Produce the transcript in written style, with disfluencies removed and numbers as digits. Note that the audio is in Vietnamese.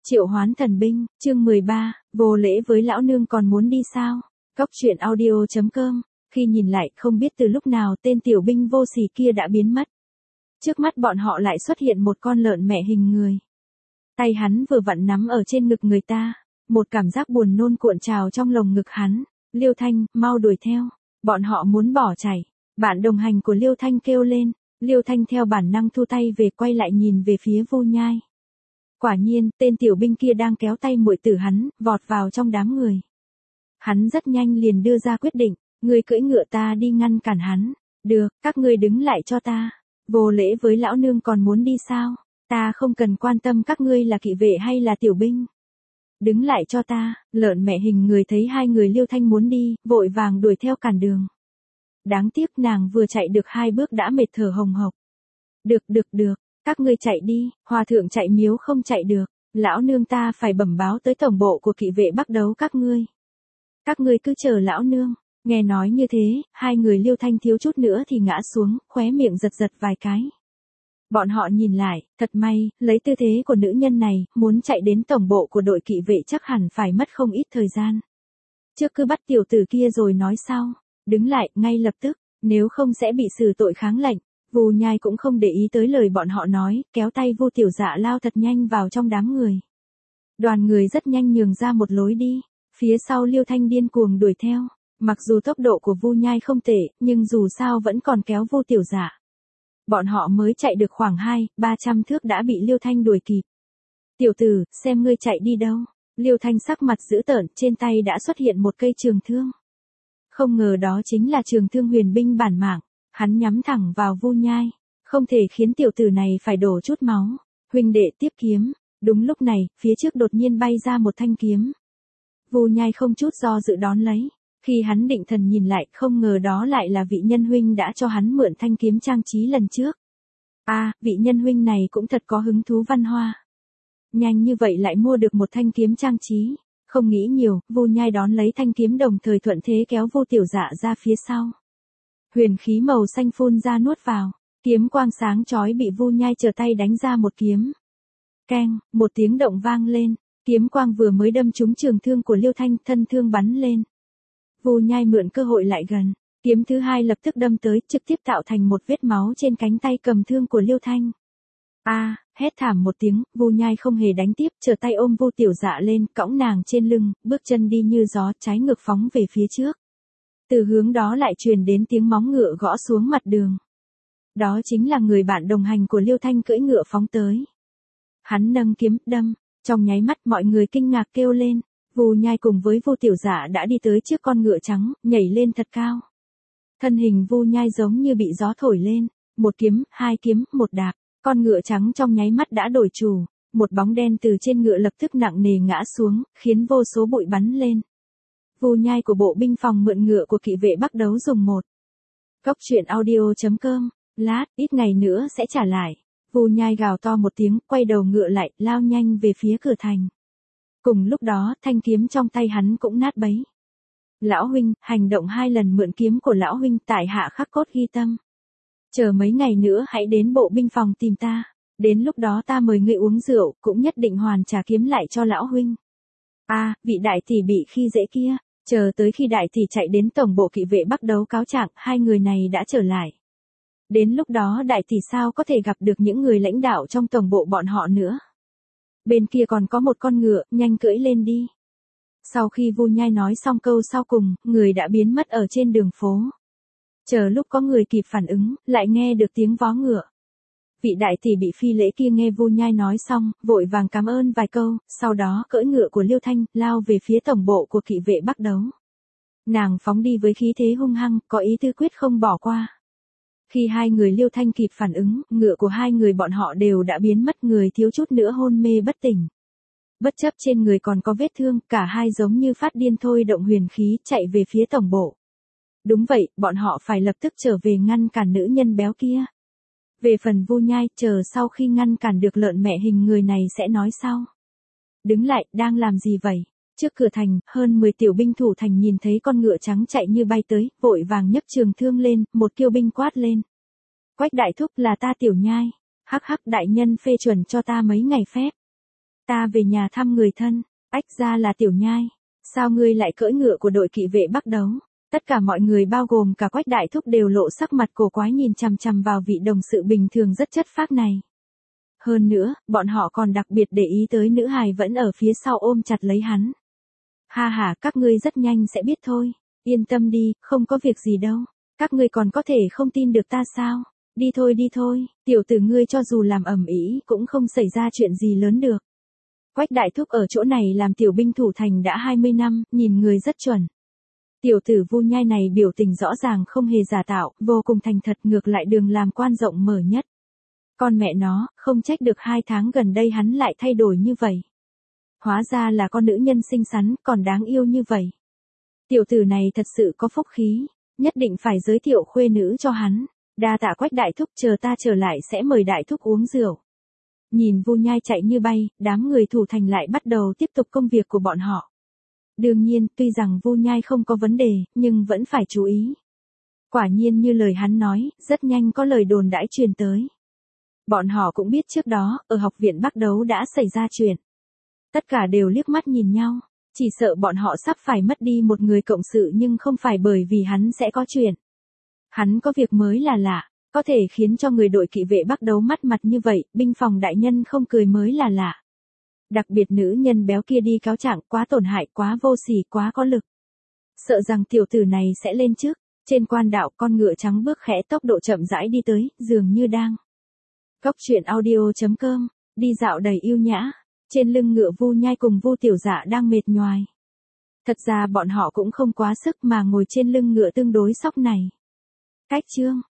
Triệu hoán thần binh, chương 13, vô lễ với lão nương còn muốn đi sao? Cốc truyện audio.com, khi nhìn lại không biết từ lúc nào tên tiểu binh vô sỉ kia đã biến mất. Trước mắt bọn họ lại xuất hiện một con lợn mẹ hình người. Tay hắn vừa vặn nắm ở trên ngực người ta, một cảm giác buồn nôn cuộn trào trong lồng ngực hắn. Liêu Thanh, mau đuổi theo, bọn họ muốn bỏ chạy. Bạn đồng hành của Liêu Thanh kêu lên, Liêu Thanh theo bản năng thu tay về quay lại nhìn về phía Vu Nhai. Quả nhiên, tên tiểu binh kia đang kéo tay muội tử hắn, vọt vào trong đám người. Hắn rất nhanh liền đưa ra quyết định, ngươi cưỡi ngựa ta đi ngăn cản hắn. Được, các ngươi đứng lại cho ta. Vô lễ với lão nương còn muốn đi sao? Ta không cần quan tâm các ngươi là kỵ vệ hay là tiểu binh. Đứng lại cho ta, lợn mẹ hình người thấy hai người Liêu Thanh muốn đi, vội vàng đuổi theo cản đường. Đáng tiếc nàng vừa chạy được 2 bước đã mệt thở hồng hộc. Được, các ngươi chạy đi, hòa thượng chạy miếu không chạy được, lão nương ta phải bẩm báo tới tổng bộ của kỵ vệ Bắc đấu các ngươi. Các ngươi cứ chờ lão nương. Nghe nói như thế, hai người Liêu Thanh thiếu chút nữa thì ngã xuống, khóe miệng giật vài cái. Bọn họ nhìn lại, thật may, lấy tư thế của nữ nhân này, muốn chạy đến tổng bộ của đội kỵ vệ chắc hẳn phải mất không ít thời gian. Trước cứ bắt tiểu tử kia rồi nói sau, đứng lại ngay lập tức, nếu không sẽ bị xử tội kháng lệnh. Vu Nhai cũng không để ý tới lời bọn họ nói, kéo tay Vu Tiểu Dạ lao thật nhanh vào trong đám người. Đoàn người rất nhanh nhường ra một lối đi, phía sau Liêu Thanh điên cuồng đuổi theo. Mặc dù tốc độ của Vu Nhai không tệ, nhưng dù sao vẫn còn kéo Vu Tiểu Dạ. Bọn họ mới chạy được khoảng 200-300 thước đã bị Liêu Thanh đuổi kịp. Tiểu tử, xem ngươi chạy đi đâu. Liêu Thanh sắc mặt dữ tợn, trên tay đã xuất hiện một cây trường thương. Không ngờ đó chính là trường thương huyền binh bản mạng. Hắn nhắm thẳng vào Vu Nhai, không thể khiến tiểu tử này phải đổ chút máu. Huynh đệ tiếp kiếm. Đúng lúc này, phía trước đột nhiên bay ra một thanh kiếm. Vu Nhai không chút do dự đón lấy. Khi hắn định thần nhìn lại, không ngờ đó lại là vị nhân huynh đã cho hắn mượn thanh kiếm trang trí lần trước. Vị nhân huynh này cũng thật có hứng thú văn hoa. Nhanh như vậy lại mua được một thanh kiếm trang trí. Không nghĩ nhiều, Vu Nhai đón lấy thanh kiếm đồng thời thuận thế kéo Vu Tiểu Dạ ra phía sau. Huyền khí màu xanh phun ra nuốt vào, kiếm quang sáng chói bị Vu Nhai trở tay đánh ra một kiếm. Keng, một tiếng động vang lên, kiếm quang vừa mới đâm trúng trường thương của Liêu Thanh, thân thương bắn lên. Vu Nhai mượn cơ hội lại gần, kiếm thứ hai lập tức đâm tới, trực tiếp tạo thành một vết máu trên cánh tay cầm thương của Liêu Thanh. Hét thảm một tiếng, Vu Nhai không hề đánh tiếp, trở tay ôm Vu Tiểu Dạ lên, cõng nàng trên lưng, bước chân đi như gió, trái ngược phóng về phía trước. Từ hướng đó lại truyền đến tiếng móng ngựa gõ xuống mặt đường. Đó chính là người bạn đồng hành của Liêu Thanh cưỡi ngựa phóng tới. Hắn nâng kiếm, đâm, trong nháy mắt mọi người kinh ngạc kêu lên. Vu Nhai cùng với Vu Tiểu Dạ đã đi tới trước con ngựa trắng, nhảy lên thật cao. Thân hình Vu Nhai giống như bị gió thổi lên, một kiếm, 2 kiếm, một đạp, con ngựa trắng trong nháy mắt đã đổi chủ, một bóng đen từ trên ngựa lập tức nặng nề ngã xuống, khiến vô số bụi bắn lên. Vu Nhai của bộ binh phòng mượn ngựa của kỵ vệ Bắc đấu dùng 1. Cốc truyện audio.com, lát, ít ngày nữa sẽ trả lại. Vu Nhai gào to một tiếng, quay đầu ngựa lại, lao nhanh về phía cửa thành. Cùng lúc đó, thanh kiếm trong tay hắn cũng nát bấy. Lão huynh, hành động 2 lần mượn kiếm của lão huynh tại hạ khắc cốt ghi tâm. Chờ mấy ngày nữa hãy đến bộ binh phòng tìm ta. Đến lúc đó ta mời ngươi uống rượu, cũng nhất định hoàn trả kiếm lại cho lão huynh. Vị đại tỷ bị khi dễ kia. Chờ tới khi đại tỷ chạy đến tổng bộ kỵ vệ Bắc đấu cáo trạng, 2 người này đã trở lại. Đến lúc đó đại tỷ sao có thể gặp được những người lãnh đạo trong tổng bộ bọn họ nữa. Bên kia còn có một con ngựa, nhanh cưỡi lên đi. Sau khi Vu Nhai nói xong câu sau cùng, người đã biến mất ở trên đường phố. Chờ lúc có người kịp phản ứng, lại nghe được tiếng vó ngựa. Vị đại tỷ bị phi lễ kia nghe Vu Nhai nói xong, vội vàng cảm ơn vài câu, sau đó cưỡi ngựa của Liêu Thanh, lao về phía tổng bộ của kỵ vệ Bắc đấu. Nàng phóng đi với khí thế hung hăng, có ý tư quyết không bỏ qua. Khi 2 người Liêu Thanh kịp phản ứng, ngựa của 2 người bọn họ đều đã biến mất, người thiếu chút nữa hôn mê bất tỉnh. Bất chấp trên người còn có vết thương, cả hai giống như phát điên thôi động huyền khí, chạy về phía tổng bộ. Đúng vậy, bọn họ phải lập tức trở về ngăn cản nữ nhân béo kia. Về phần Vu Nhai, chờ sau khi ngăn cản được lợn mẹ hình người này sẽ nói sau. Đứng lại, đang làm gì vậy? Trước cửa thành, hơn 10 tiểu binh thủ thành nhìn thấy con ngựa trắng chạy như bay tới, vội vàng nhấc trường thương lên, một kiêu binh quát lên. Quách đại thúc, là ta Tiểu Nhai. Hắc hắc, đại nhân phê chuẩn cho ta mấy ngày phép. Ta về nhà thăm người thân. Ách, ra là Tiểu Nhai. Sao ngươi lại cưỡi ngựa của đội kỵ vệ Bắc Đấu? Tất cả mọi người bao gồm cả Quách đại thúc đều lộ sắc mặt cổ quái nhìn chằm chằm vào vị đồng sự bình thường rất chất phác này. Hơn nữa, bọn họ còn đặc biệt để ý tới nữ hài vẫn ở phía sau ôm chặt lấy hắn. Ha ha, các ngươi rất nhanh sẽ biết thôi. Yên tâm đi, không có việc gì đâu. Các ngươi còn có thể không tin được ta sao? Đi thôi, tiểu tử ngươi cho dù làm ầm ĩ cũng không xảy ra chuyện gì lớn được. Quách đại thúc ở chỗ này làm tiểu binh thủ thành đã 20 năm, nhìn người rất chuẩn. Tiểu tử Vu Nhai này biểu tình rõ ràng không hề giả tạo, vô cùng thành thật, ngược lại đường làm quan rộng mở nhất. Con mẹ nó, không trách được 2 tháng gần đây hắn lại thay đổi như vậy. Hóa ra là con nữ nhân xinh xắn, còn đáng yêu như vậy. Tiểu tử này thật sự có phúc khí, nhất định phải giới thiệu khuê nữ cho hắn. Đa tạ Quách đại thúc, chờ ta trở lại sẽ mời đại thúc uống rượu. Nhìn Vu Nhai chạy như bay, đám người thủ thành lại bắt đầu tiếp tục công việc của bọn họ. Đương nhiên, tuy rằng Vu Nhai không có vấn đề, nhưng vẫn phải chú ý. Quả nhiên như lời hắn nói, rất nhanh có lời đồn đãi truyền tới. Bọn họ cũng biết trước đó, ở học viện Bắc Đấu đã xảy ra chuyện. Tất cả đều liếc mắt nhìn nhau, chỉ sợ bọn họ sắp phải mất đi một người cộng sự, nhưng không phải bởi vì hắn sẽ có chuyện. Hắn có việc mới là lạ, có thể khiến cho người đội kỵ vệ Bắc Đấu mắt mặt như vậy, binh phòng đại nhân không cười mới là lạ. Đặc biệt nữ nhân béo kia đi cáo trạng, quá tổn hại, quá vô sỉ, quá có lực. Sợ rằng tiểu tử này sẽ lên trước. Trên quan đạo, con ngựa trắng bước khẽ, tốc độ chậm rãi đi tới, dường như đang. Cốc truyện audio.com, đi dạo đầy yêu nhã. Trên lưng ngựa Vu Nhai cùng Vu Tiểu Dạ đang mệt nhoài. Thật ra bọn họ cũng không quá sức mà ngồi trên lưng ngựa tương đối sóc này. Cách chương